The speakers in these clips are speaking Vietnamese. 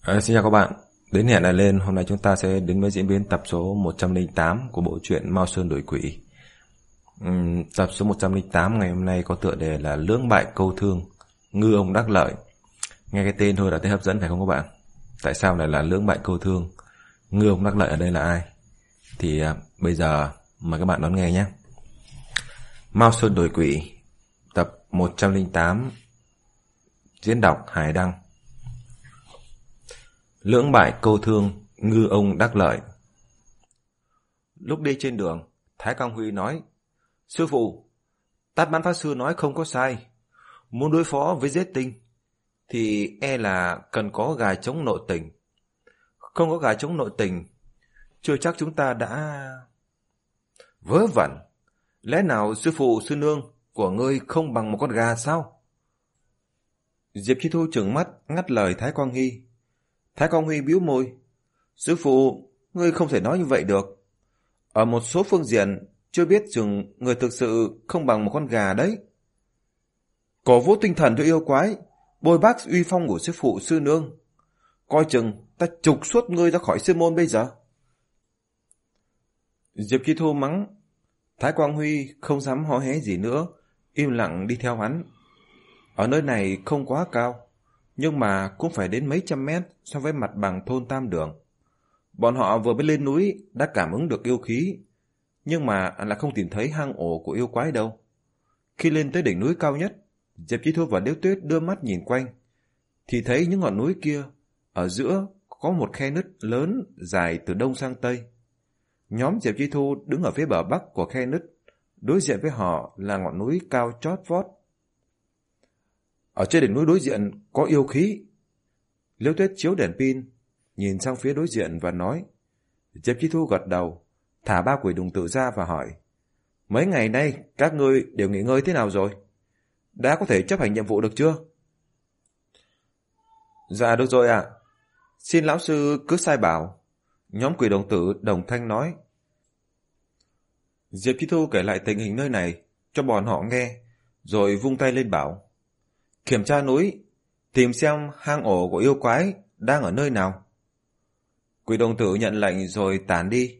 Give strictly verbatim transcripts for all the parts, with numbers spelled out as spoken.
À, xin chào các bạn. Đến hẹn lại lên, hôm nay chúng ta sẽ đến với diễn biến tập số một trăm lẻ tám của bộ truyện Mao Sơn Đổi Quỷ. Ừm, tập số một trăm lẻ tám ngày hôm nay có tựa đề là Lưỡng bại câu thương, ngư ông đắc lợi. Nghe cái tên thôi đã thấy hấp dẫn phải không các bạn? Tại sao lại là lưỡng bại câu thương, ngư ông đắc lợi ở đây là ai? Thì à, bây giờ mời các bạn đón nghe nhé. Mao Sơn Đổi Quỷ, tập một trăm lẻ tám, diễn đọc Hải Đăng. Lưỡng bại câu thương, ngư ông đắc lợi. Lúc đi trên đường, Thái Quang Huy nói: Sư phụ, Tát Mãn Pháp Sư nói không có sai. Muốn đối phó với giết tinh thì e là cần có gà chống nội tình. Không có gà chống nội tình, chưa chắc chúng ta đã... Vớ vẩn, lẽ nào sư phụ sư nương của ngươi không bằng một con gà sao? Diệp Chi Thu trừng mắt ngắt lời Thái Quang Huy. Thái Quang Huy bĩu môi: Sư phụ, ngươi không thể nói như vậy được. Ở một số phương diện, chưa biết chừng người thực sự không bằng một con gà đấy. Cổ vũ tinh thần cho yêu quái, bồi bác uy phong của sư phụ sư nương. Coi chừng ta trục xuất ngươi ra khỏi sư môn bây giờ. Diệp Chi Thu mắng. Thái Quang Huy không dám hó hé gì nữa, im lặng đi theo hắn. Ở nơi này không quá cao, nhưng mà cũng phải đến mấy trăm mét so với mặt bằng thôn Tam Đường. Bọn họ vừa mới lên núi đã cảm ứng được yêu khí, nhưng mà là không tìm thấy hang ổ của yêu quái đâu. Khi lên tới đỉnh núi cao nhất, Diệp Chi Thu và Liễu Tuyết đưa mắt nhìn quanh, thì thấy những ngọn núi kia, ở giữa có một khe nứt lớn dài từ đông sang tây. Nhóm Diệp Chi Thu đứng ở phía bờ bắc của khe nứt, đối diện với họ là ngọn núi cao chót vót. Ở trên đỉnh núi đối diện có yêu khí. Liễu Tuyết chiếu đèn pin, nhìn sang phía đối diện và nói. Diệp Chi Thu gật đầu, thả ba quỷ đồng tử ra và hỏi: Mấy ngày nay các ngươi đều nghỉ ngơi thế nào rồi? Đã có thể chấp hành nhiệm vụ được chưa? Dạ được rồi ạ. À. Xin lão sư cứ sai bảo. Nhóm quỷ đồng tử đồng thanh nói. Diệp Chi Thu kể lại tình hình nơi này cho bọn họ nghe, rồi vung tay lên bảo: Kiểm tra núi, tìm xem hang ổ của yêu quái đang ở nơi nào. Quỷ đồng tử nhận lệnh rồi tản đi.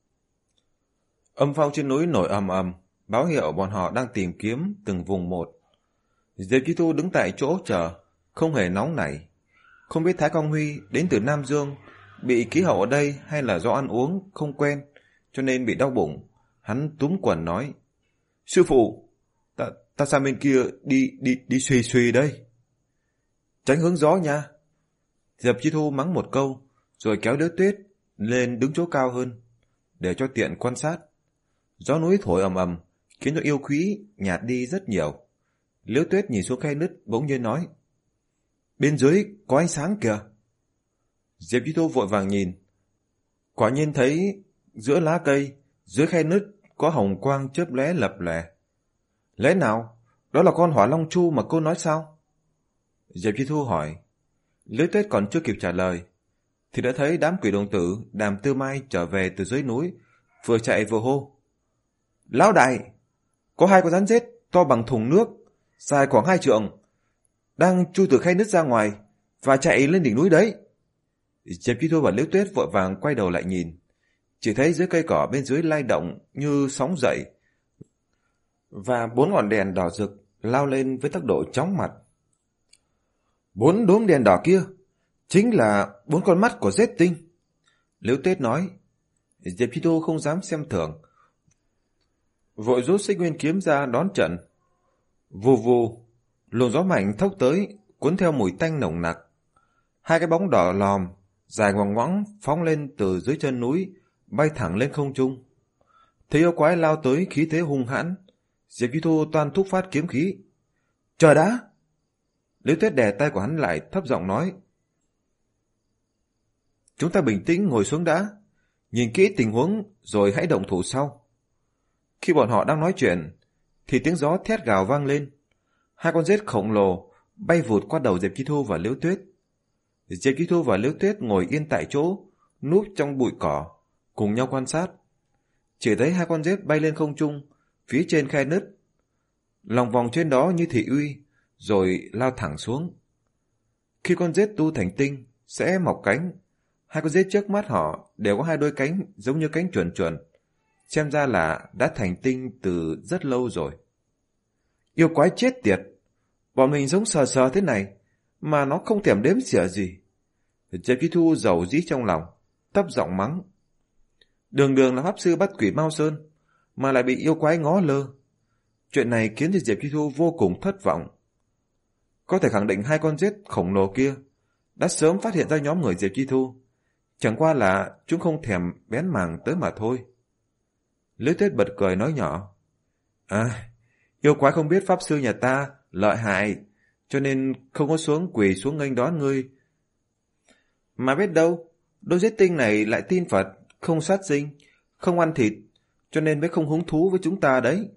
Âm phong trên núi nổi ầm ầm, báo hiệu bọn họ đang tìm kiếm từng vùng một. Diệp Chi Thu đứng tại chỗ chờ, không hề nóng nảy. Không biết Thái Quang Huy đến từ Nam Dương, bị khí hậu ở đây hay là do ăn uống không quen, cho nên bị đau bụng. Hắn túm quần nói: Sư phụ, ta, ta sang bên kia đi đi đi xuy xuy đây. Tránh hướng gió nha. Diệp Chi Thu mắng một câu, rồi kéo Liễu Tuyết lên đứng chỗ cao hơn, để cho tiện quan sát. Gió núi thổi ầm ầm, khiến cho yêu khí nhạt đi rất nhiều. Liễu Tuyết nhìn xuống khe nứt bỗng nhiên nói: Bên dưới có ánh sáng kìa. Diệp Chi Thu vội vàng nhìn. Quả nhiên thấy giữa lá cây, dưới khe nứt có hồng quang chớp lóe lập lòe. Lẽ nào đó là con hỏa long chu mà cô nói sao? Diệp Chi Thu hỏi. Liễu Tuyết còn chưa kịp trả lời thì đã thấy đám quỷ đồng tử Đàm Tư Mai trở về từ dưới núi, vừa chạy vừa hô: Lão đại, có hai con rắn rết to bằng thùng nước, dài khoảng hai trượng, đang chui từ khe nứt ra ngoài và chạy lên đỉnh núi đấy. Diệp Chi Thu và Liễu Tuyết vội vàng quay đầu lại nhìn, chỉ thấy dưới cây cỏ bên dưới lay động như sóng dậy, và bốn ngọn đèn đỏ rực lao lên với tốc độ chóng mặt. Bốn đốm đèn đỏ kia chính là bốn con mắt của giết tinh, Liễu Tuyết nói. Diệp Chi Thu không dám xem thường, vội rút xích nguyên kiếm ra đón trận. Vù vù, luồng gió mạnh thốc tới, cuốn theo mùi tanh nồng nặc. Hai cái bóng đỏ lòm dài ngoằng ngoẵng phóng lên từ dưới chân núi, bay thẳng lên không trung. Thấy yêu quái lao tới khí thế hung hãn, Diệp Chi Thu toan thúc phát kiếm khí. Chờ đã! Liễu Tuyết đè tay của hắn lại, thấp giọng nói: Chúng ta bình tĩnh ngồi xuống đã, nhìn kỹ tình huống rồi hãy động thủ sau. Khi bọn họ đang nói chuyện thì tiếng gió thét gào vang lên. Hai con rết khổng lồ bay vụt qua đầu Diệp Chi Thu và Liễu Tuyết. Diệp Chi Thu và Liễu Tuyết ngồi yên tại chỗ, núp trong bụi cỏ, cùng nhau quan sát. Chỉ thấy hai con rết bay lên không trung, phía trên khe nứt, lòng vòng trên đó như thị uy, rồi lao thẳng xuống. Khi con rết tu thành tinh, sẽ mọc cánh. Hai con rết trước mắt họ đều có hai đôi cánh giống như cánh chuồn chuồn, xem ra là đã thành tinh từ rất lâu rồi. Yêu quái chết tiệt, bọn mình giống sờ sờ thế này mà nó không thèm đếm xỉa gì. Diệp Chi Thu giàu dĩ trong lòng, thấp giọng mắng. Đường đường là pháp sư bắt quỷ Mao Sơn mà lại bị yêu quái ngó lơ. Chuyện này khiến cho Diệp Chi Thu vô cùng thất vọng. Có thể khẳng định hai con rết khổng lồ kia đã sớm phát hiện ra nhóm người Diệp Chi Thu, chẳng qua là chúng không thèm bén mảng tới mà thôi. Lữ Tuyết bật cười nói nhỏ. À, yêu quái không biết pháp sư nhà ta lợi hại, cho nên không có xuống quỳ xuống nghênh đón ngươi. Mà biết đâu, đôi rết tinh này lại tin Phật, không sát sinh, không ăn thịt, cho nên mới không hứng thú với chúng ta đấy.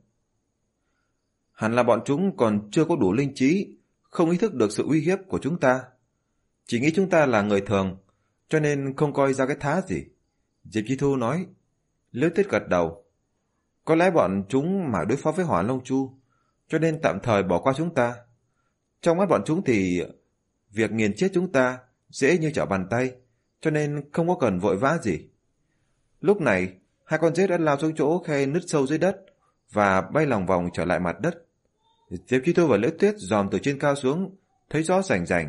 Hẳn là bọn chúng còn chưa có đủ linh trí, không ý thức được sự uy hiếp của chúng ta. Chỉ nghĩ chúng ta là người thường, cho nên không coi ra cái thá gì. Diệp Chi Thu nói. Liễu Tuyết gật đầu. Có lẽ bọn chúng mà đối phó với Hỏa Long Chu, cho nên tạm thời bỏ qua chúng ta. Trong mắt bọn chúng thì việc nghiền chết chúng ta dễ như trở bàn tay, cho nên không có cần vội vã gì. Lúc này, hai con rết đã lao xuống chỗ khe nứt sâu dưới đất và bay lòng vòng trở lại mặt đất. Diệp Chi Thu và Liễu Tuyết dòm từ trên cao xuống, thấy rõ rành rành.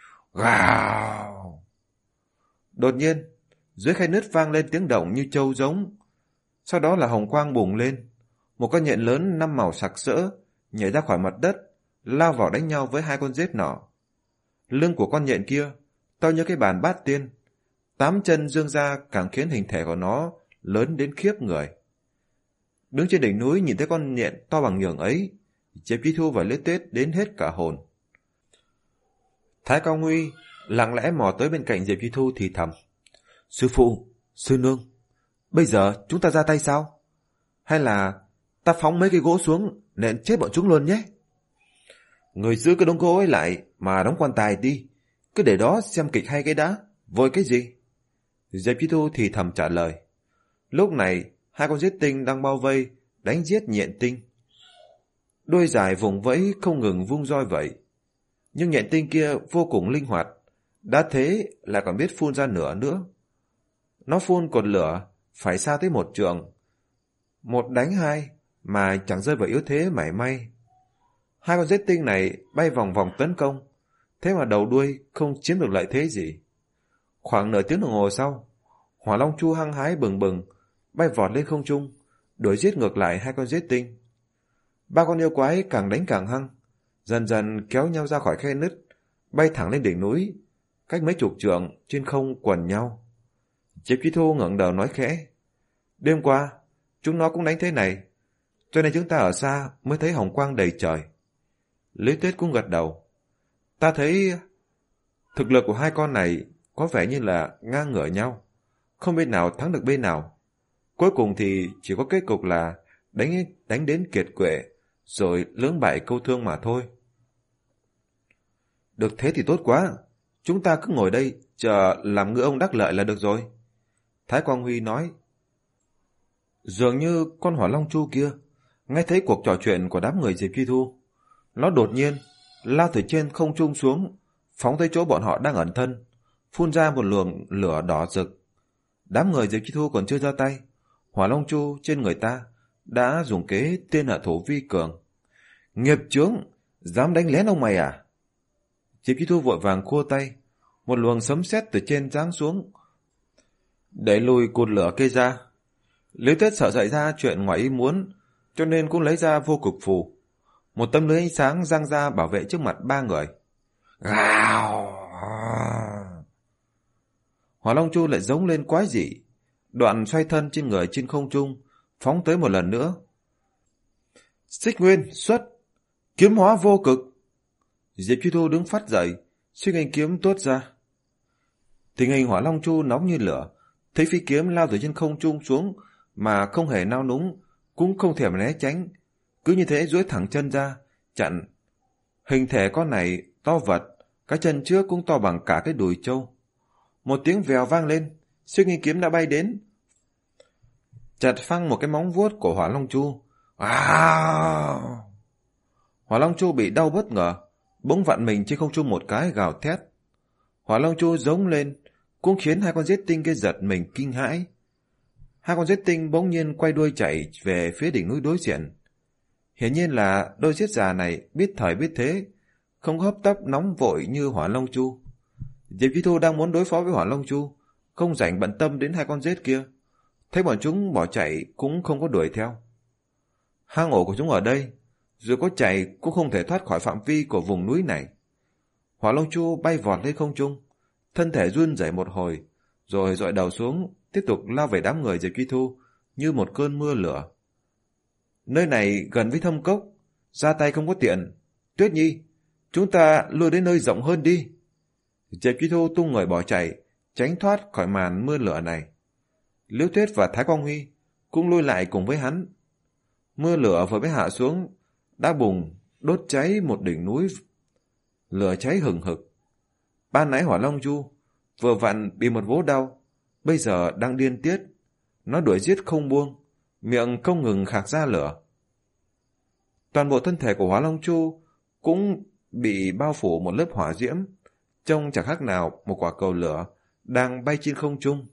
Gào! Đột nhiên, dưới khe nứt vang lên tiếng động như trâu giống. Sau đó là hồng quang bùng lên. Một con nhện lớn năm màu sặc sỡ nhảy ra khỏi mặt đất, lao vào đánh nhau với hai con rết nọ. Lưng của con nhện kia to như cái bàn bát tiên, tám chân dương ra càng khiến hình thể của nó lớn đến khiếp người. Đứng trên đỉnh núi nhìn thấy con nhện to bằng nhường ấy, Diệp Chi Thu và Liễu Tuyết đến hết cả hồn. Thái Cao Nguy lặng lẽ mò tới bên cạnh Diệp Chi Thu thì thầm. Sư phụ, sư nương, bây giờ chúng ta ra tay sao? Hay là ta phóng mấy cây gỗ xuống nện chết bọn chúng luôn nhé? Người giữ cái đống gỗ ấy lại mà đóng quan tài đi, cứ để đó xem kịch hay cái đã, vội cái gì? Diệp Chi Thu thì thầm trả lời. Lúc này hai con rết tinh đang bao vây đánh giết nhện tinh. Đôi dài vùng vẫy không ngừng vung roi vậy. Nhưng nhện tinh kia vô cùng linh hoạt, đã thế lại còn biết phun ra lửa nữa. Nó phun cột lửa phải xa tới một trượng. Một đánh hai mà chẳng rơi vào yếu thế mảy may. Hai con rết tinh này bay vòng vòng tấn công, thế mà đầu đuôi không chiếm được lợi thế gì. Khoảng nửa tiếng đồng hồ sau, Hỏa Long Chu hăng hái bừng bừng bay vọt lên không trung, đuổi giết ngược lại hai con rết tinh. Ba con yêu quái càng đánh càng hăng, dần dần kéo nhau ra khỏi khe nứt, bay thẳng lên đỉnh núi, cách mấy chục trượng trên không quần nhau. Diệp Chi Thu ngẩng đầu nói khẽ. Đêm qua, chúng nó cũng đánh thế này, cho nên chúng ta ở xa mới thấy hồng quang đầy trời. Lý Tuyết cũng gật đầu. Ta thấy thực lực của hai con này có vẻ như là ngang ngửa nhau, không bên nào thắng được bên nào. Cuối cùng thì chỉ có kết cục là đánh đánh đến kiệt quệ, rồi lưỡng bại câu thương mà thôi. Được thế thì tốt quá, chúng ta cứ ngồi đây chờ làm ngựa ông đắc lợi là được rồi. Thái Quang Huy nói. Dường như con Hỏa Long Chu kia nghe thấy cuộc trò chuyện của đám người Diệp Chi Thu, nó đột nhiên lao từ trên không trung xuống, phóng tới chỗ bọn họ đang ẩn thân, phun ra một luồng lửa đỏ rực. Đám người Diệp Chi Thu còn chưa ra tay, Hỏa Long Chu trên người ta đã dùng kế tiên hạ thủ vi cường. Nghiệp chướng, dám đánh lén ông mày à? Diệp Chi Thu vội vàng khua tay, một luồng sấm sét từ trên giáng xuống, đẩy lùi cột lửa kia ra. Lý Tuyết sợ xảy ra chuyện ngoài ý muốn, cho nên cũng lấy ra vô cực phù, một tấm lưới ánh sáng giăng ra bảo vệ trước mặt ba người. Gào! Hỏa Long Chu lại giống lên quái dị, đoạn xoay thân trên người trên không trung, phóng tới một lần nữa. Xích Nguyên xuất, kiếm hóa vô cực. Diệp Chi Thu đứng phát dậy, xích anh kiếm tuốt ra. Tình hình Hỏa Long Chu nóng như lửa, thấy phi kiếm lao từ trên không trung xuống mà không hề nao núng, cũng không thèm né tránh, cứ như thế duỗi thẳng chân ra chặn. Hình thể con này to vật, cái chân trước cũng to bằng cả cái đùi trâu. Một tiếng vèo vang lên, xích anh kiếm đã bay đến, chặt phăng một cái móng vuốt của Hỏa Long Chu. À! Hỏa Long Chu bị đau bất ngờ, bỗng vặn mình trên không trung một cái, gào thét. Hỏa Long Chu giống lên, cũng khiến hai con giết tinh kia giật mình kinh hãi. Hai con giết tinh bỗng nhiên quay đuôi chạy về phía đỉnh núi đối diện. Hiển nhiên là đôi giết già này biết thời biết thế, không hấp tấp nóng vội như Hỏa Long Chu. Diệp Chi Thu đang muốn đối phó với Hỏa Long Chu, không rảnh bận tâm đến hai con giết kia. Thấy bọn chúng bỏ chạy cũng không có đuổi theo. Hang ổ của chúng ở đây, dù có chạy cũng không thể thoát khỏi phạm vi của vùng núi này. Hỏa Long Chu bay vọt lên không trung, thân thể run rẩy một hồi, rồi dọi đầu xuống, tiếp tục lao về đám người Diệp Chi Thu như một cơn mưa lửa. Nơi này gần với thâm cốc, ra tay không có tiện. Tuyết Nhi, chúng ta lui đến nơi rộng hơn đi. Diệp Chi Thu tung người bỏ chạy, tránh thoát khỏi màn mưa lửa này. Liễu Tuyết và Thái Quang Huy cũng lui lại cùng với hắn. Mưa lửa vừa mới hạ xuống, đã bùng, đốt cháy một đỉnh núi. Lửa cháy hừng hực. Ban nãy Hỏa Long Chu vừa vặn bị một vố đau, bây giờ đang điên tiết. Nó đuổi giết không buông, miệng không ngừng khạc ra lửa. Toàn bộ thân thể của Hỏa Long Chu cũng bị bao phủ một lớp hỏa diễm, trông chẳng khác nào một quả cầu lửa đang bay trên không trung.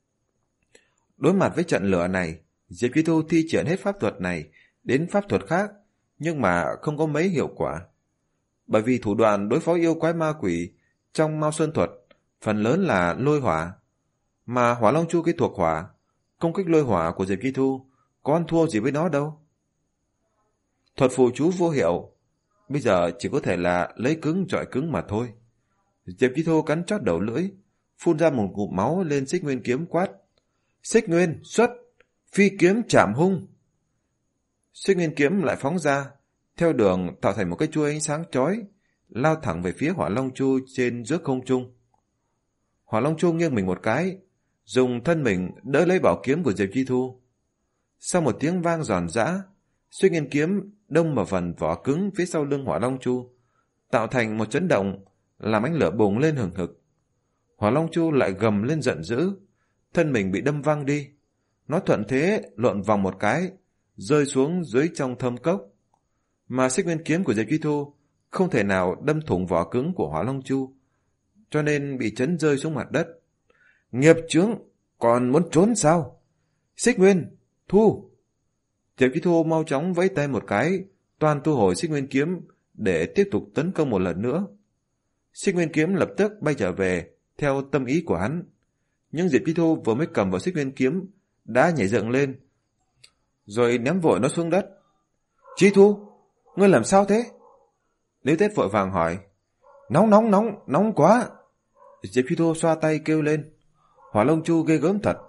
Đối mặt với trận lửa này, Diệp Chi Thu thi triển hết pháp thuật này đến pháp thuật khác, nhưng mà không có mấy hiệu quả. Bởi vì thủ đoạn đối phó yêu quái ma quỷ trong Mao Sơn thuật phần lớn là lôi hỏa, mà Hỏa Long Chu cái thuộc hỏa, công kích lôi hỏa của Diệp Chi Thu có ăn thua gì với nó đâu. Thuật phù chú vô hiệu, bây giờ chỉ có thể là lấy cứng chọi cứng mà thôi. Diệp Chi Thu cắn chót đầu lưỡi, phun ra một ngụm máu lên Xích Nguyên kiếm quát: Xích Nguyên xuất, phi kiếm chạm hung. Xích Nguyên kiếm lại phóng ra, theo đường tạo thành một cái chuôi ánh sáng chói, lao thẳng về phía Hỏa Long Chu trên giữa không trung. Hỏa Long Chu nghiêng mình một cái, dùng thân mình đỡ lấy bảo kiếm của Diệp Chi Thu. Sau một tiếng vang giòn giã, Xích Nguyên kiếm đâm vào phần vỏ cứng phía sau lưng Hỏa Long Chu, tạo thành một chấn động, làm ánh lửa bùng lên hừng hực. Hỏa Long Chu lại gầm lên giận dữ, thân mình bị đâm văng đi. Nó thuận thế lộn vòng một cái, rơi xuống dưới trong thâm cốc. Mà Xích Nguyên kiếm của Diệp Chi Thu không thể nào đâm thủng vỏ cứng của Hỏa Long Chu, cho nên bị chấn rơi xuống mặt đất. Nghiệp chướng, còn muốn trốn sao? Xích Nguyên, thu! Diệp Chi Thu mau chóng vẫy tay một cái, toàn thu hồi Xích Nguyên kiếm để tiếp tục tấn công một lần nữa. Xích Nguyên kiếm lập tức bay trở về theo tâm ý của hắn. Nhưng Diệp Chi Thu vừa mới cầm vào Xích Nguyên kiếm đã nhảy dựng lên, rồi ném vội nó xuống đất. Chi Thu, ngươi làm sao thế? Liễu Tuyết vội vàng hỏi. Nóng nóng nóng, nóng quá! Diệp Chi Thu xoa tay kêu lên. Hỏa Long Chu ghê gớm thật.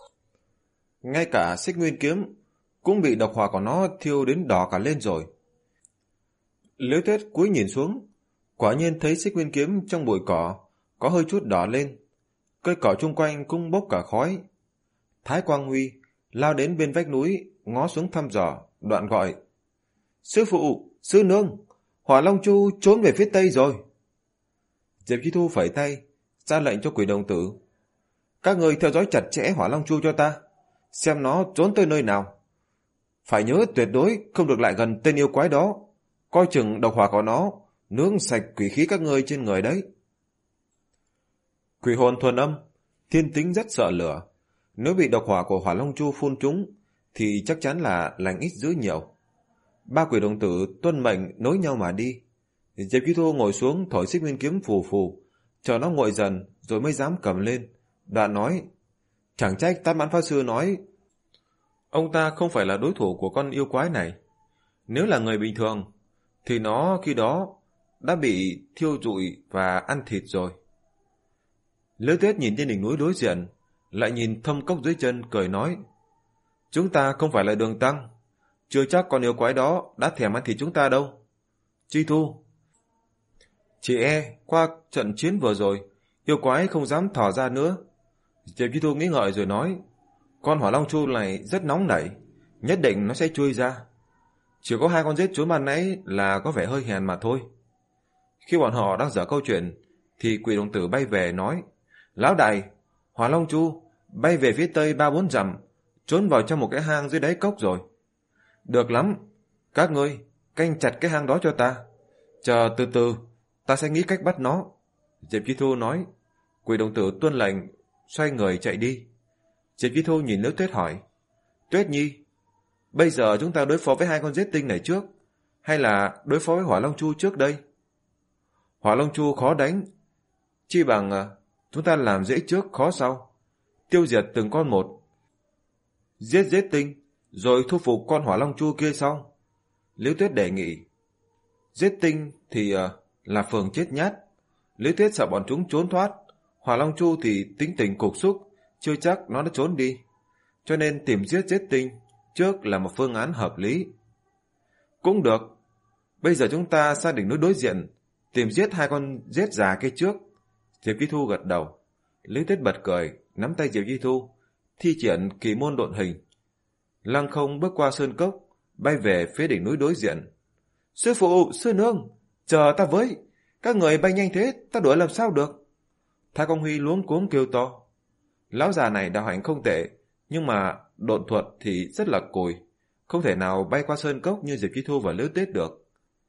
Ngay cả Xích Nguyên kiếm cũng bị độc hỏa của nó thiêu đến đỏ cả lên rồi. Liễu Tuyết cúi nhìn xuống, quả nhiên thấy Xích Nguyên kiếm trong bụi cỏ có hơi chút đỏ lên, cây cỏ chung quanh cũng bốc cả khói. Thái Quang Huy lao đến bên vách núi, ngó xuống thăm dò, đoạn gọi: Sư phụ, sư nương, Hỏa Long Chu trốn về phía tây rồi. Diệp Chi Thu phẩy tay, ra lệnh cho Quỷ Đồng Tử: Các người theo dõi chặt chẽ Hỏa Long Chu cho ta, xem nó trốn tới nơi nào. Phải nhớ tuyệt đối không được lại gần tên yêu quái đó, coi chừng độc hỏa của nó nướng sạch quỷ khí các ngươi trên người đấy. Quỷ hồn thuần âm, thiên tính rất sợ lửa. Nếu bị độc hỏa của Hỏa Long Chu phun trúng thì chắc chắn là lành ít dữ nhiều. Ba Quỷ Đồng Tử tuân mệnh nối nhau mà đi. Diệp Chi Thu ngồi xuống thổi Xích Nguyên kiếm phù phù, chờ nó nguội dần rồi mới dám cầm lên. Đoạn nói: Chẳng trách Tam Mãn Pháp Sư nói ông ta không phải là đối thủ của con yêu quái này. Nếu là người bình thường thì nó khi đó đã bị thiêu rụi và ăn thịt rồi. Liễu Tuyết nhìn trên đỉnh núi đối diện, lại nhìn thâm cốc dưới chân, cười nói: Chúng ta không phải là đường tăng, chưa chắc con yêu quái đó đã thèm ăn thịt chúng ta đâu. Chi Thu, chỉ e qua trận chiến vừa rồi, yêu quái không dám thò ra nữa. Diệp Chi Thu nghĩ ngợi rồi nói: Con Hỏa Long Chu này rất nóng nảy, nhất định nó sẽ chui ra. Chỉ có hai con giết trốn ban nãy là có vẻ hơi hèn mà thôi. Khi bọn họ đang dở câu chuyện thì Quỷ Đồng Tử bay về nói: Lão đại, Hỏa Long Chu bay về phía tây ba bốn dặm, trốn vào trong một cái hang dưới đáy cốc rồi. Được lắm, các ngươi canh chặt cái hang đó cho ta, chờ từ từ ta sẽ nghĩ cách bắt nó. Diệp Chi Thu nói. Quỷ đồng tử tuân lệnh, xoay người chạy đi. Diệp Chi Thu nhìn Liễu Tuyết hỏi. Tuyết Nhi, bây giờ chúng ta đối phó với hai con giết tinh này trước, hay là đối phó với Hỏa Long Chu trước đây? Hỏa Long Chu khó đánh, chi bằng chúng ta làm dễ trước khó sau, tiêu diệt từng con một, giết giết tinh, rồi thu phục con Hỏa Long Chu kia sau. Liễu Tuyết đề nghị. Giết tinh thì uh, là phường chết nhát, Liễu Tuyết sợ bọn chúng trốn thoát. Hỏa Long Chu thì tính tình cục xúc, chưa chắc nó đã trốn đi, cho nên tìm giết giết tinh trước là một phương án hợp lý. Cũng được, bây giờ chúng ta xác định núi đối diện, tìm giết hai con giết già kia trước. Diệp Chi Thu gật đầu. Liễu Tuyết bật cười, nắm tay Diệp Chi Thu, thi triển kỳ môn độn hình, lăng không bước qua sơn cốc, bay về phía đỉnh núi đối diện. Sư phụ, sư nương, chờ ta với, các người bay nhanh thế, ta đuổi làm sao được? Thái Công Huy luống cuống kêu to. Lão già này đạo hạnh không tệ, nhưng mà độn thuật thì rất là cùi, không thể nào bay qua sơn cốc như Diệp Chi Thu và Liễu Tuyết được.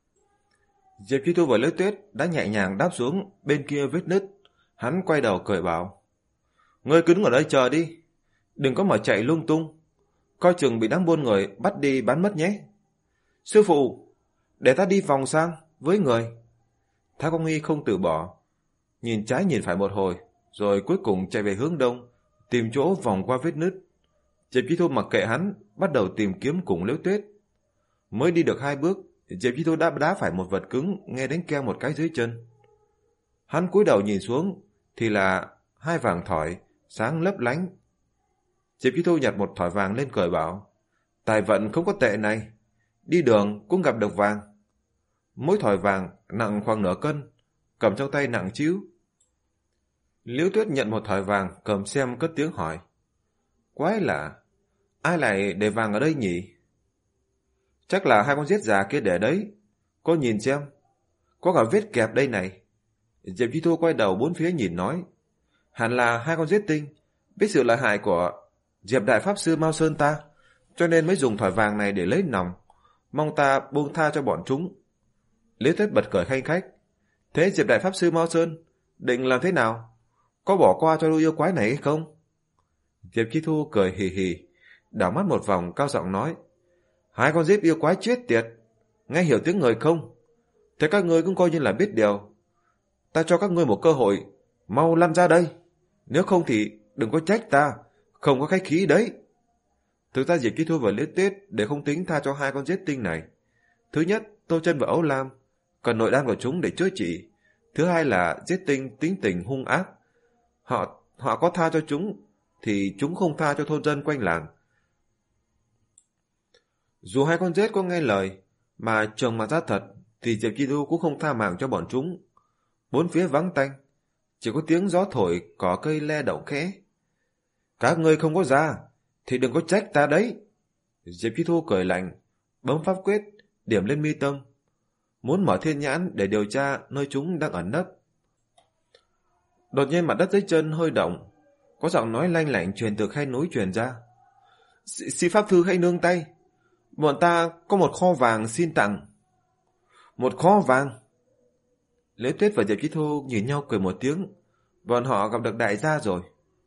Diệp Chi Thu và Liễu Tuyết đã nhẹ nhàng đáp xuống bên kia vết nứt. Hắn quay đầu cười bảo. Ngươi cứ đứng ở đây chờ đi, đừng có mà chạy lung tung, coi chừng bị đám buôn người bắt đi bán mất nhé. Sư phụ, để ta đi vòng sang với người. Thái Công Huy không từ bỏ, nhìn trái nhìn phải một hồi, rồi cuối cùng chạy về hướng đông, tìm chỗ vòng qua vết nứt. Diệp Chi Thu mặc kệ hắn, bắt đầu tìm kiếm cùng Liễu Tuyết. Mới đi được hai bước, Diệp Chi Thu đã đá phải một vật cứng, nghe đến keng một cái dưới chân. Hắn cúi đầu nhìn xuống, thì là hai vàng thỏi sáng lấp lánh. Diệp Chi Thu nhặt một thỏi vàng lên cười bảo. Tài vận không có tệ này, đi đường cũng gặp được vàng. Mỗi thỏi vàng nặng khoảng nửa cân, cầm trong tay nặng chíu. Liễu Tuyết nhận một thỏi vàng, cầm xem cất tiếng hỏi. Quái lạ, ai lại để vàng ở đây nhỉ? Chắc là hai con giết già kia để đấy. Cô nhìn xem, có cả vết kẹp đây này. Diệp Chi Thu quay đầu bốn phía nhìn nói. Hẳn là hai con giết tinh biết sự lợi hại của Diệp Đại Pháp Sư Mao Sơn ta, cho nên mới dùng thỏi vàng này để lấy nòng, mong ta buông tha cho bọn chúng. Liễu Tuyết bật cười khanh khách. Thế Diệp Đại Pháp Sư Mao Sơn định làm thế nào? Có bỏ qua cho đôi yêu quái này hay không? Diệp Chi Thu cười hì hì, đảo mắt một vòng cao giọng nói. Hai con giết yêu quái chết tiệt, nghe hiểu tiếng người không? Thế các ngươi cũng coi như là biết điều. Ta cho các ngươi một cơ hội, mau lăn ra đây. Nếu không thì đừng có trách ta, không có khách khí đấy. Thực ra Diệp Chi Thu và Liễu Tuyết để không tính tha cho hai con giết tinh này. Thứ nhất, Tô Chân và Ấu Lam cần nội đan của chúng để chữa trị. Thứ hai là giết tinh tính tình hung ác. Họ họ có tha cho chúng thì chúng không tha cho thôn dân quanh làng. Dù hai con giết có nghe lời mà trồng mặt ra thật, thì Diệp Chi Thu cũng không tha mạng cho bọn chúng. Bốn phía vắng tanh, chỉ có tiếng gió thổi cỏ cây le động khẽ. Các ngươi không có ra thì đừng có trách ta đấy. Diệp Chi Thu cười lạnh, bấm pháp quyết điểm lên mi tâm, muốn mở thiên nhãn để điều tra nơi chúng đang ẩn nấp. Đột nhiên mặt đất dưới chân hơi động, có giọng nói lanh lảnh truyền từ khe núi truyền ra. Xin pháp thư hãy nương tay, bọn ta có một kho vàng xin tặng. Một kho vàng? Liễu Tuyết và Diệp Chi Thu nhìn nhau cười một tiếng. Bọn họ gặp được đại gia rồi.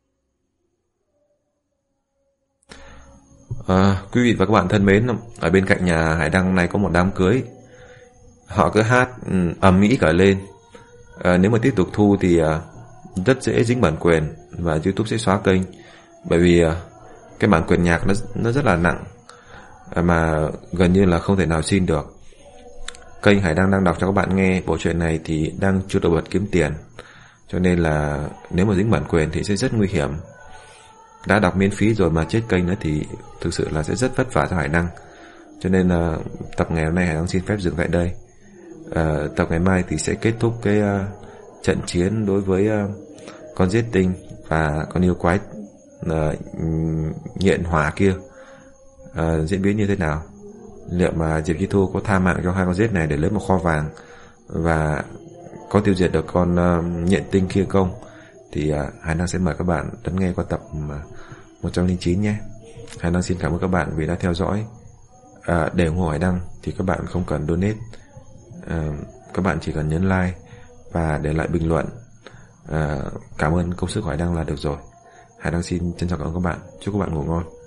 À, quý vị và các bạn thân mến, ở bên cạnh nhà Hải Đăng này có một đám cưới. Họ cứ hát ầm ĩ cả lên. À, nếu mà tiếp tục thu thì à, rất dễ dính bản quyền và YouTube sẽ xóa kênh, bởi vì à, cái bản quyền nhạc nó nó rất là nặng, à, mà gần như là không thể nào xin được. Kênh Hải Đăng đang đọc cho các bạn nghe bộ truyện này thì đang chưa đầu bật kiếm tiền, cho nên là nếu mà dính bản quyền thì sẽ rất nguy hiểm. Đã đọc miễn phí rồi mà chết kênh nữa thì thực sự là sẽ rất vất vả cho Hải Đăng. Cho nên là tập ngày hôm nay Hải Đăng xin phép dừng tại đây. À, tập ngày mai thì sẽ kết thúc cái uh, trận chiến đối với uh, con giết tinh và con yêu quái uh, nhện hỏa kia uh, diễn biến như thế nào. Liệu mà Diệp Chi Thu có tha mạng cho hai con giết này để lấy một kho vàng và có tiêu diệt được con uh, nhện tinh kia không, thì uh, Hải Đăng sẽ mời các bạn đón nghe qua tập uh, một trăm lẻ chín nhé. Hải Đăng xin cảm ơn các bạn vì đã theo dõi. uh, Để ủng hộ Hải Đăng thì các bạn không cần donate, uh, các bạn chỉ cần nhấn like và để lại bình luận À, cảm ơn công sức của Hải Đăng là được rồi. Hải Đăng xin trân trọng cảm ơn các bạn. Chúc các bạn ngủ ngon.